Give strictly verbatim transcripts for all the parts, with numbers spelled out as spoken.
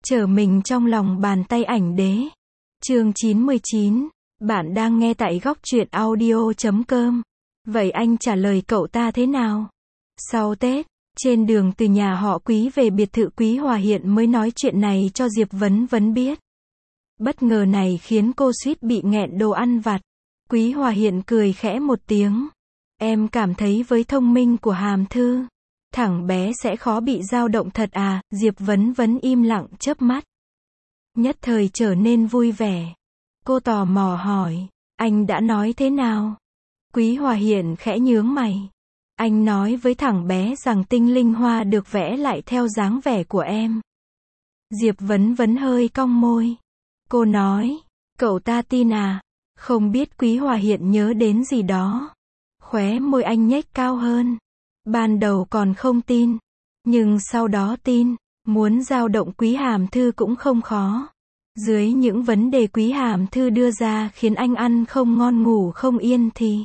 Trở mình trong lòng bàn tay ảnh đế. Chương chín mươi chín. Bạn đang nghe tại góc truyện audio chấm com. Vậy anh trả lời cậu ta thế nào? Sau Tết, trên đường từ nhà họ Quý về biệt thự Quý Hòa Hiện mới nói chuyện này cho Diệp Vấn Vấn biết. Bất ngờ này khiến cô suýt bị nghẹn đồ ăn vặt. Quý Hòa Hiện cười khẽ một tiếng. Em cảm thấy với thông minh của Hàm Thư, thằng bé sẽ khó bị dao động thật à? Diệp Vấn Vấn im lặng chớp mắt. Nhất thời trở nên vui vẻ. Cô tò mò hỏi, anh đã nói thế nào? Quý Hòa Hiện khẽ nhướng mày. Anh nói với thằng bé rằng tinh linh hoa được vẽ lại theo dáng vẻ của em. Diệp Vấn Vấn hơi cong môi. Cô nói, cậu ta tin à? Không biết Quý Hòa Hiện nhớ đến gì đó. Khóe môi anh nhếch cao hơn. Ban đầu còn không tin, nhưng sau đó tin. Muốn dao động Quý Hàm Thư cũng không khó. Dưới những vấn đề Quý Hàm Thư đưa ra khiến anh ăn không ngon ngủ không yên thì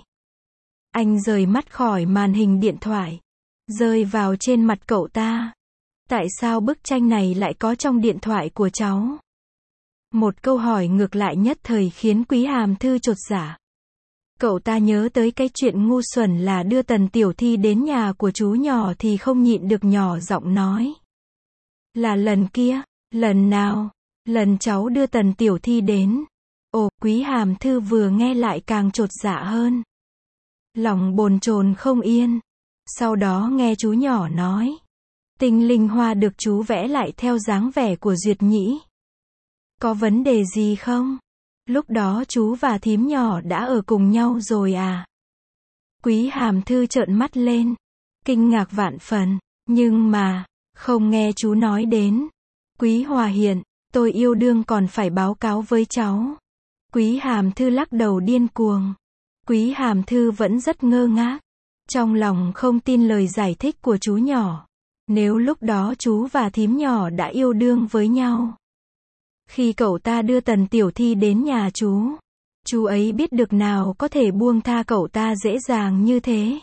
anh rời mắt khỏi màn hình điện thoại, rơi vào trên mặt cậu ta. Tại sao bức tranh này lại có trong điện thoại của cháu? Một câu hỏi ngược lại nhất thời khiến Quý Hàm Thư chột dạ. Cậu ta nhớ tới cái chuyện ngu xuẩn là đưa Tần Tiểu Thi đến nhà của chú nhỏ thì không nhịn được nhỏ giọng nói. Là lần kia, lần nào? Lần cháu đưa Tần Tiểu Thi đến. Ồ, Quý Hàm Thư vừa nghe lại càng chột dạ hơn. Lòng bồn chồn không yên. Sau đó nghe chú nhỏ nói. Tinh linh hoa được chú vẽ lại theo dáng vẻ của Duyệt Nhĩ. Có vấn đề gì không? Lúc đó chú và thím nhỏ đã ở cùng nhau rồi à? Quý Hàm Thư trợn mắt lên. Kinh ngạc vạn phần. Nhưng mà, không nghe chú nói đến. Quý Hòa Hiện, tôi yêu đương còn phải báo cáo với cháu. Quý Hàm Thư lắc đầu điên cuồng. Quý Hàm Thư vẫn rất ngơ ngác. Trong lòng không tin lời giải thích của chú nhỏ. Nếu lúc đó chú và thím nhỏ đã yêu đương với nhau. Khi cậu ta đưa Tần Tiểu Thi đến nhà chú, chú ấy biết được nào có thể buông tha cậu ta dễ dàng như thế.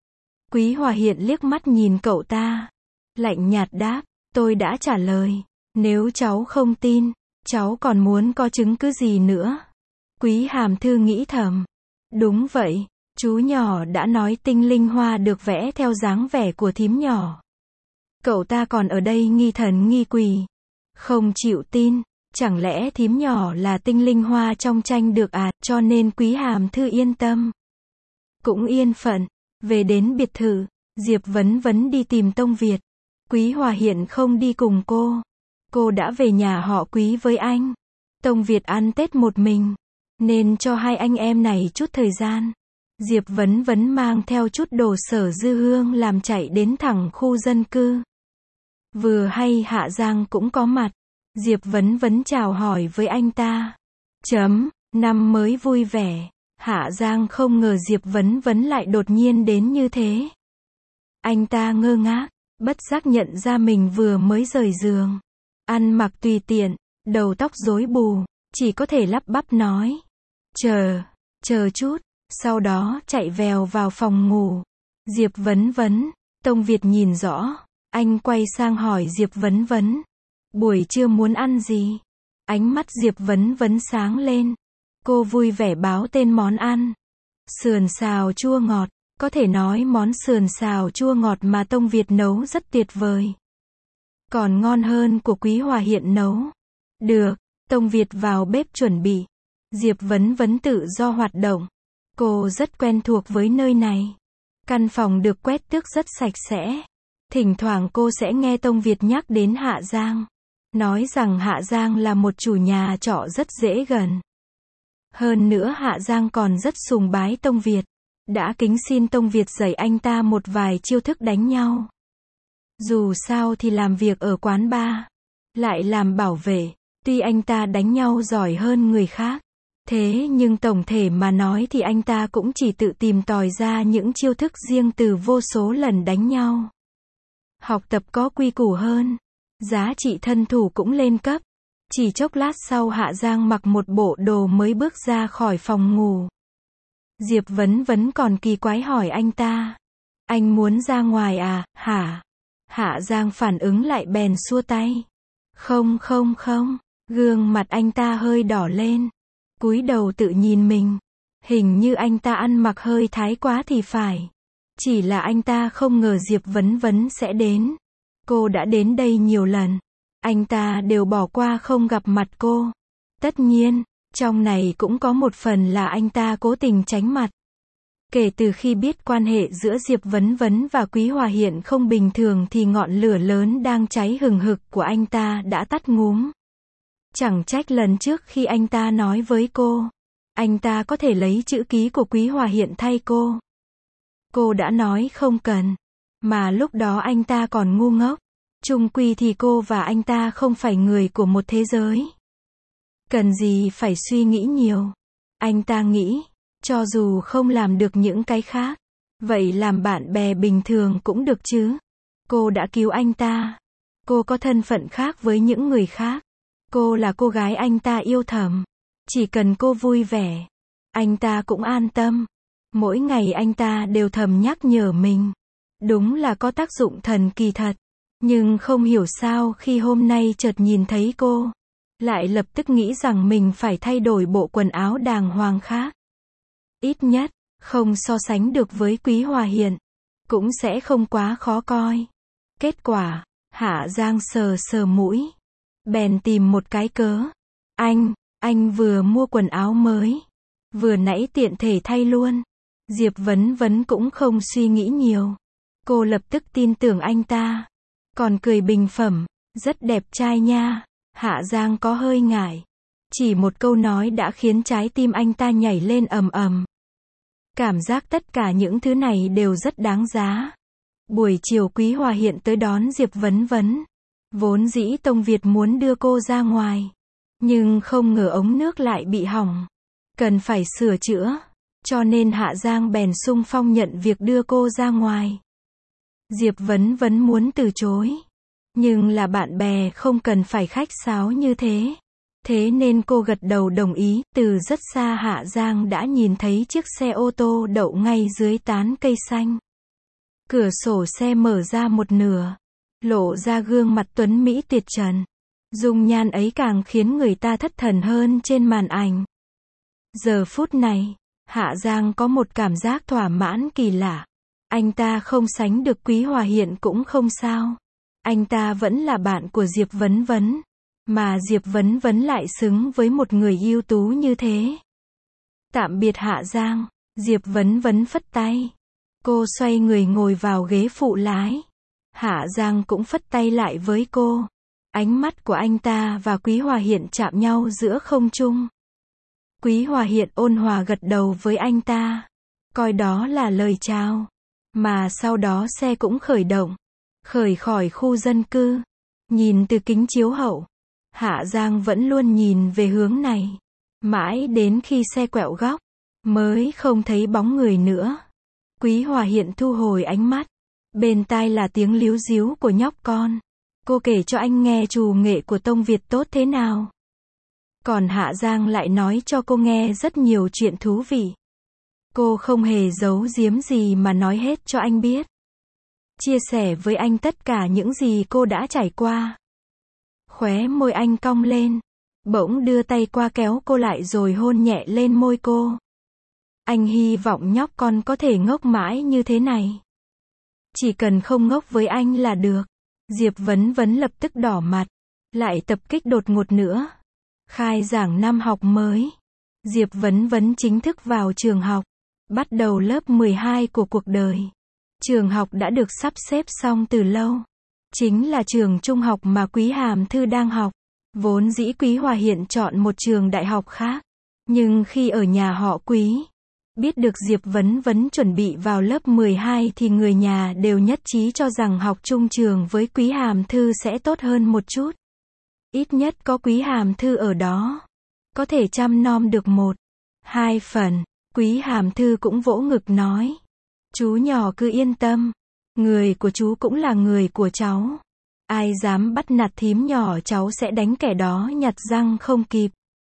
Quý Hòa Hiện liếc mắt nhìn cậu ta. Lạnh nhạt đáp, tôi đã trả lời. Nếu cháu không tin, cháu còn muốn có chứng cứ gì nữa? Quý Hàm Thư nghĩ thầm. Đúng vậy, chú nhỏ đã nói tinh linh hoa được vẽ theo dáng vẻ của thím nhỏ. Cậu ta còn ở đây nghi thần nghi quỷ. Không chịu tin, chẳng lẽ thím nhỏ là tinh linh hoa trong tranh được à? Cho nên Quý Hàm Thư yên tâm. Cũng yên phận. Về đến biệt thự, Diệp Vấn Vấn đi tìm Tông Việt. Quý Hòa Hiện không đi cùng cô. Cô đã về nhà họ Quý với anh. Tông Việt ăn Tết một mình, nên cho hai anh em này chút thời gian. Diệp Vấn Vấn mang theo chút đồ Sở Dư Hương làm chạy đến thẳng khu dân cư. Vừa hay Hạ Giang cũng có mặt. Diệp Vấn Vấn chào hỏi với anh ta. Chấm, năm mới vui vẻ. Hạ Giang không ngờ Diệp Vấn Vấn lại đột nhiên đến như thế. Anh ta ngơ ngác, bất giác nhận ra mình vừa mới rời giường. Ăn mặc tùy tiện, đầu tóc rối bù, chỉ có thể lắp bắp nói. Chờ, chờ chút, sau đó chạy vèo vào phòng ngủ. Diệp Vấn Vấn, Tông Việt nhìn rõ, anh quay sang hỏi Diệp Vấn Vấn. Buổi trưa muốn ăn gì? Ánh mắt Diệp Vấn Vấn sáng lên. Cô vui vẻ báo tên món ăn. Sườn xào chua ngọt, có thể nói món sườn xào chua ngọt mà Tông Việt nấu rất tuyệt vời. Còn ngon hơn của Quý Hòa Hiện nấu. Được, Tông Việt vào bếp chuẩn bị. Diệp Vấn Vấn tự do hoạt động. Cô rất quen thuộc với nơi này. Căn phòng được quét tước rất sạch sẽ. Thỉnh thoảng cô sẽ nghe Tông Việt nhắc đến Hạ Giang. Nói rằng Hạ Giang là một chủ nhà trọ rất dễ gần. Hơn nữa Hạ Giang còn rất sùng bái Tông Việt. Đã kính xin Tông Việt dạy anh ta một vài chiêu thức đánh nhau. Dù sao thì làm việc ở quán bar, lại làm bảo vệ, tuy anh ta đánh nhau giỏi hơn người khác. Thế nhưng tổng thể mà nói thì anh ta cũng chỉ tự tìm tòi ra những chiêu thức riêng từ vô số lần đánh nhau. Học tập có quy củ hơn, giá trị thân thủ cũng lên cấp. Chỉ chốc lát sau Hạ Giang mặc một bộ đồ mới bước ra khỏi phòng ngủ. Diệp Vấn Vấn còn kỳ quái hỏi anh ta. Anh muốn ra ngoài à, hả? Hạ Giang phản ứng lại bèn xua tay. Không không không, gương mặt anh ta hơi đỏ lên. Cúi đầu tự nhìn mình. Hình như anh ta ăn mặc hơi thái quá thì phải. Chỉ là anh ta không ngờ Diệp Vấn Vấn sẽ đến. Cô đã đến đây nhiều lần. Anh ta đều bỏ qua không gặp mặt cô. Tất nhiên, trong này cũng có một phần là anh ta cố tình tránh mặt. Kể từ khi biết quan hệ giữa Diệp Vấn Vấn và Quý Hòa Hiện không bình thường thì ngọn lửa lớn đang cháy hừng hực của anh ta đã tắt ngúm. Chẳng trách lần trước khi anh ta nói với cô, anh ta có thể lấy chữ ký của Quý Hòa Hiện thay cô. Cô đã nói không cần. Mà lúc đó anh ta còn ngu ngốc. Chung quy thì cô và anh ta không phải người của một thế giới. Cần gì phải suy nghĩ nhiều. Anh ta nghĩ, cho dù không làm được những cái khác, vậy làm bạn bè bình thường cũng được chứ. Cô đã cứu anh ta. Cô có thân phận khác với những người khác. Cô là cô gái anh ta yêu thầm. Chỉ cần cô vui vẻ, anh ta cũng an tâm. Mỗi ngày anh ta đều thầm nhắc nhở mình. Đúng là có tác dụng thần kỳ thật. Nhưng không hiểu sao khi hôm nay chợt nhìn thấy cô, lại lập tức nghĩ rằng mình phải thay đổi bộ quần áo đàng hoàng khác. Ít nhất, không so sánh được với Quý Hòa Hiện. Cũng sẽ không quá khó coi. Kết quả, Hạ Giang sờ sờ mũi. Bèn tìm một cái cớ. Anh, anh vừa mua quần áo mới. Vừa nãy tiện thể thay luôn. Diệp Vấn Vấn cũng không suy nghĩ nhiều. Cô lập tức tin tưởng anh ta. Còn cười bình phẩm, rất đẹp trai nha. Hạ Giang có hơi ngại. Chỉ một câu nói đã khiến trái tim anh ta nhảy lên ầm ầm. Cảm giác tất cả những thứ này đều rất đáng giá. Buổi chiều Quý Hòa Hiện tới đón Diệp Vấn Vấn. Vốn dĩ Tông Việt muốn đưa cô ra ngoài. Nhưng không ngờ ống nước lại bị hỏng. Cần phải sửa chữa. Cho nên Hạ Giang bèn xung phong nhận việc đưa cô ra ngoài. Diệp Vấn Vấn muốn từ chối. Nhưng là bạn bè không cần phải khách sáo như thế. Thế nên cô gật đầu đồng ý. Từ rất xa Hạ Giang đã nhìn thấy chiếc xe ô tô đậu ngay dưới tán cây xanh. Cửa sổ xe mở ra một nửa. Lộ ra gương mặt tuấn mỹ tuyệt trần. Dung nhan ấy càng khiến người ta thất thần hơn trên màn ảnh. Giờ phút này, Hạ Giang có một cảm giác thỏa mãn kỳ lạ. Anh ta không sánh được Quý Hòa Hiện cũng không sao. Anh ta vẫn là bạn của Diệp Vấn Vấn. Mà Diệp Vấn Vấn lại xứng với một người ưu tú như thế. Tạm biệt Hạ Giang. Diệp Vấn Vấn phất tay. Cô xoay người ngồi vào ghế phụ lái. Hạ Giang cũng phất tay lại với cô. Ánh mắt của anh ta và Quý Hòa Hiện chạm nhau giữa không trung. Quý Hòa Hiện ôn hòa gật đầu với anh ta. Coi đó là lời chào. Mà sau đó xe cũng khởi động. Khởi khỏi khu dân cư. Nhìn từ kính chiếu hậu. Hạ Giang vẫn luôn nhìn về hướng này. Mãi đến khi xe quẹo góc. Mới không thấy bóng người nữa. Quý Hòa Hiện thu hồi ánh mắt. Bên tai là tiếng líu díu của nhóc con. Cô kể cho anh nghe trù nghệ của Tông Việt tốt thế nào. Còn Hạ Giang lại nói cho cô nghe rất nhiều chuyện thú vị. Cô không hề giấu giếm gì mà nói hết cho anh biết. Chia sẻ với anh tất cả những gì cô đã trải qua. Khóe môi anh cong lên. Bỗng đưa tay qua kéo cô lại rồi hôn nhẹ lên môi cô. Anh hy vọng nhóc con có thể ngốc mãi như thế này. Chỉ cần không ngốc với anh là được. Diệp Vấn Vấn lập tức đỏ mặt. Lại tập kích đột ngột nữa. Khai giảng năm học mới. Diệp Vấn Vấn chính thức vào trường học. Bắt đầu lớp mười hai của cuộc đời. Trường học đã được sắp xếp xong từ lâu. Chính là trường trung học mà Quý Hàm Thư đang học. Vốn dĩ Quý Hòa Hiện chọn một trường đại học khác. Nhưng khi ở nhà họ Quý, biết được Diệp Vấn Vấn chuẩn bị vào lớp mười hai thì người nhà đều nhất trí cho rằng học chung trường với Quý Hàm Thư sẽ tốt hơn một chút. Ít nhất có Quý Hàm Thư ở đó. Có thể chăm nom được một, hai phần. Quý Hàm Thư cũng vỗ ngực nói. Chú nhỏ cứ yên tâm. Người của chú cũng là người của cháu. Ai dám bắt nạt thím nhỏ cháu sẽ đánh kẻ đó nhặt răng không kịp.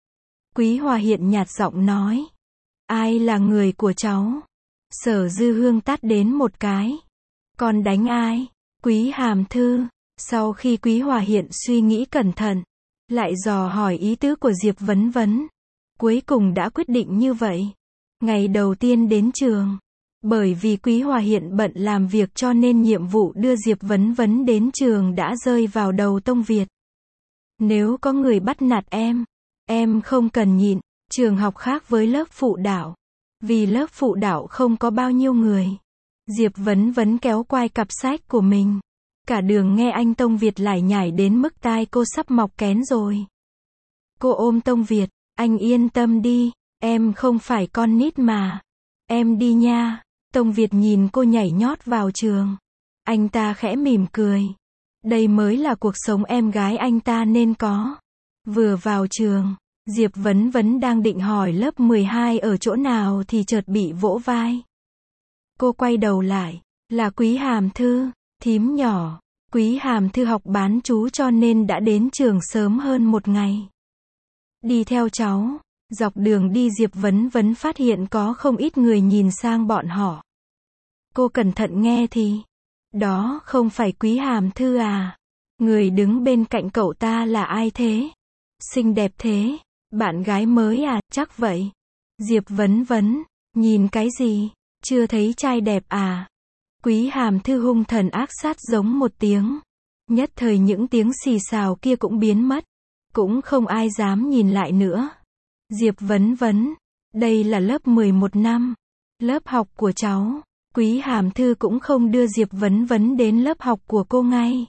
Quý Hòa Hiện nhạt giọng nói. Ai là người của cháu? Sở Dư Hương tát đến một cái. Con đánh ai? Quý Hàm Thư. Sau khi Quý Hòa Hiện suy nghĩ cẩn thận, lại dò hỏi ý tứ của Diệp Vấn Vấn, cuối cùng đã quyết định như vậy. Ngày đầu tiên đến trường, bởi vì Quý Hòa Hiện bận làm việc cho nên nhiệm vụ đưa Diệp Vấn Vấn đến trường đã rơi vào đầu Tông Việt. Nếu có người bắt nạt em, em không cần nhịn. Trường học khác với lớp phụ đạo. Vì lớp phụ đạo không có bao nhiêu người. Diệp Vấn Vấn kéo quai cặp sách của mình. Cả đường nghe anh Tông Việt lải nhải đến mức tai cô sắp mọc kén rồi. Cô ôm Tông Việt, anh yên tâm đi, em không phải con nít mà. Em đi nha. Tông Việt nhìn cô nhảy nhót vào trường. Anh ta khẽ mỉm cười. Đây mới là cuộc sống em gái anh ta nên có. Vừa vào trường, Diệp Vấn Vấn đang định hỏi lớp mười hai ở chỗ nào thì chợt bị vỗ vai. Cô quay đầu lại, là Quý Hàm Thư, thím nhỏ. Quý Hàm Thư học bán trú cho nên đã đến trường sớm hơn một ngày. Đi theo cháu, dọc đường đi Diệp Vấn Vấn phát hiện có không ít người nhìn sang bọn họ. Cô cẩn thận nghe thì, đó không phải Quý Hàm Thư à? Người đứng bên cạnh cậu ta là ai thế? Xinh đẹp thế, bạn gái mới à, chắc vậy. Diệp Vấn Vấn, nhìn cái gì? Chưa thấy trai đẹp à? Quý Hàm Thư hung thần ác sát giống một tiếng. Nhất thời những tiếng xì xào kia cũng biến mất. Cũng không ai dám nhìn lại nữa. Diệp Vấn Vấn, đây là lớp mười một năm. Lớp học của cháu. Quý Hàm Thư cũng không đưa Diệp Vấn Vấn đến lớp học của cô ngay.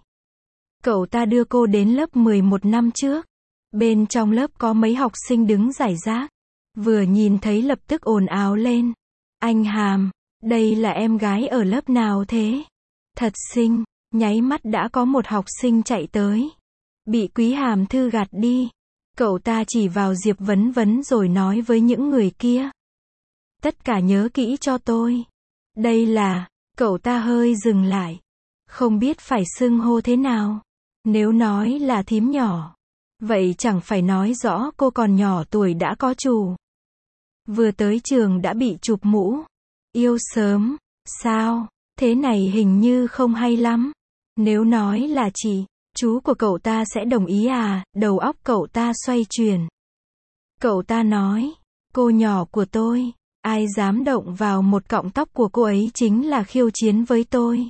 Cậu ta đưa cô đến lớp mười một năm trước. Bên trong lớp có mấy học sinh đứng rải rác. Vừa nhìn thấy lập tức ồn ào lên. Anh Hàm, đây là em gái ở lớp nào thế? Thật xinh, nháy mắt đã có một học sinh chạy tới. Bị Quý Hàm Thư gạt đi. Cậu ta chỉ vào Diệp Vấn Vấn rồi nói với những người kia. Tất cả nhớ kỹ cho tôi. Đây là, cậu ta hơi dừng lại. Không biết phải xưng hô thế nào. Nếu nói là thím nhỏ, vậy chẳng phải nói rõ cô còn nhỏ tuổi đã có chủ. Vừa tới trường đã bị chụp mũ. Yêu sớm, sao, thế này hình như không hay lắm. Nếu nói là chị, chú của cậu ta sẽ đồng ý à? Đầu óc cậu ta xoay chuyển. Cậu ta nói, cô nhỏ của tôi, ai dám động vào một cọng tóc của cô ấy chính là khiêu chiến với tôi.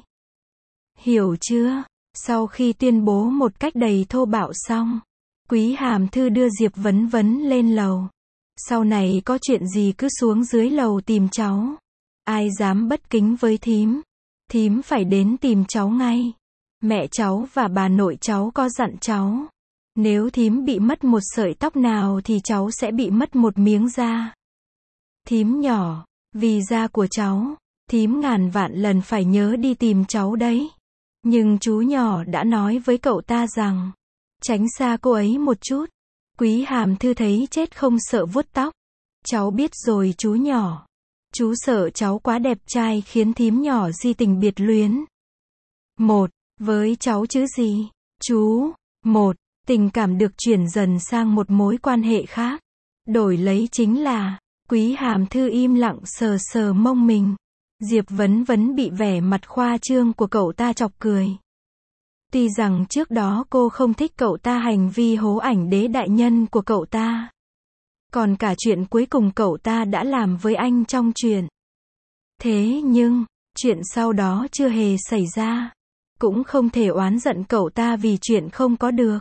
Hiểu chưa? Sau khi tuyên bố một cách đầy thô bạo xong, Quý Hàm Thư đưa Diệp Vấn Vấn lên lầu. Sau này có chuyện gì cứ xuống dưới lầu tìm cháu. Ai dám bất kính với thím, thím phải đến tìm cháu ngay. Mẹ cháu và bà nội cháu có dặn cháu. Nếu thím bị mất một sợi tóc nào thì cháu sẽ bị mất một miếng da. Thím nhỏ, vì da của cháu, thím ngàn vạn lần phải nhớ đi tìm cháu đấy. Nhưng chú nhỏ đã nói với cậu ta rằng, tránh xa cô ấy một chút. Quý Hàm Thư thấy chết không sợ vuốt tóc. Cháu biết rồi chú nhỏ. Chú sợ cháu quá đẹp trai khiến thím nhỏ di tình biệt luyến. Một, với cháu chứ gì. Chú, một, tình cảm được chuyển dần sang một mối quan hệ khác. Đổi lấy chính là, Quý Hàm Thư im lặng sờ sờ mông mình. Diệp Vấn Vấn bị vẻ mặt khoa trương của cậu ta chọc cười. Tuy rằng trước đó cô không thích cậu ta hành vi hố ảnh đế đại nhân của cậu ta. Còn cả chuyện cuối cùng cậu ta đã làm với anh trong chuyện. Thế nhưng, chuyện sau đó chưa hề xảy ra. Cũng không thể oán giận cậu ta vì chuyện không có được.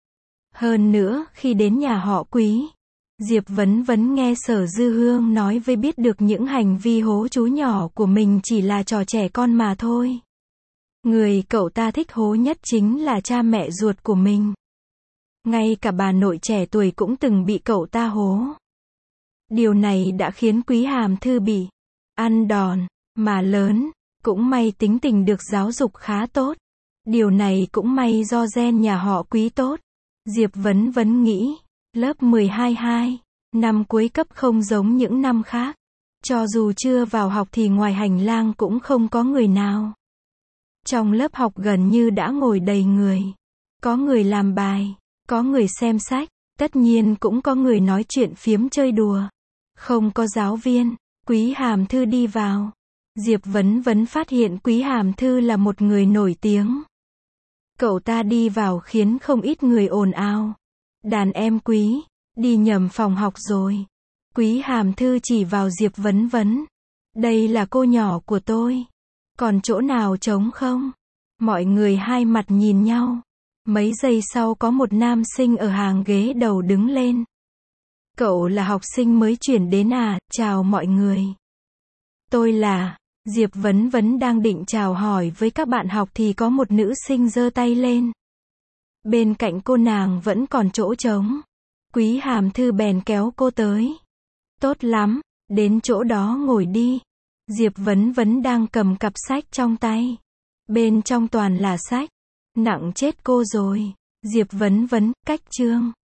Hơn nữa, khi đến nhà họ Quý, Diệp Vấn Vấn nghe Sở Dư Hương nói với biết được những hành vi hố chú nhỏ của mình chỉ là trò trẻ con mà thôi. Người cậu ta thích hố nhất chính là cha mẹ ruột của mình. Ngay cả bà nội trẻ tuổi cũng từng bị cậu ta hố. Điều này đã khiến Quý Hàm Thư bị ăn đòn, mà lớn. Cũng may tính tình được giáo dục khá tốt. Điều này cũng may do gen nhà họ Quý tốt. Diệp Vấn Vấn nghĩ, lớp mười hai hai, năm cuối cấp không giống những năm khác. Cho dù chưa vào học thì ngoài hành lang cũng không có người nào. Trong lớp học gần như đã ngồi đầy người. Có người làm bài, có người xem sách, tất nhiên cũng có người nói chuyện phiếm chơi đùa. Không có giáo viên. Quý Hàm Thư đi vào. Diệp Vấn Vấn phát hiện Quý Hàm Thư là một người nổi tiếng. Cậu ta đi vào khiến không ít người ồn ào. Đàn em Quý, đi nhầm phòng học rồi. Quý Hàm Thư chỉ vào Diệp Vấn Vấn. Đây là cô nhỏ của tôi. Còn chỗ nào trống không? Mọi người hai mặt nhìn nhau. Mấy giây sau có một nam sinh ở hàng ghế đầu đứng lên. Cậu là học sinh mới chuyển đến à? Chào mọi người. Tôi là... Diệp Vấn Vấn đang định chào hỏi với các bạn học thì có một nữ sinh giơ tay lên. Bên cạnh cô nàng vẫn còn chỗ trống. Quý Hàm Thư bèn kéo cô tới. Tốt lắm, đến chỗ đó ngồi đi. Diệp Vấn Vấn đang cầm cặp sách trong tay. Bên trong toàn là sách. Nặng chết cô rồi. Diệp Vấn Vấn, cách chương.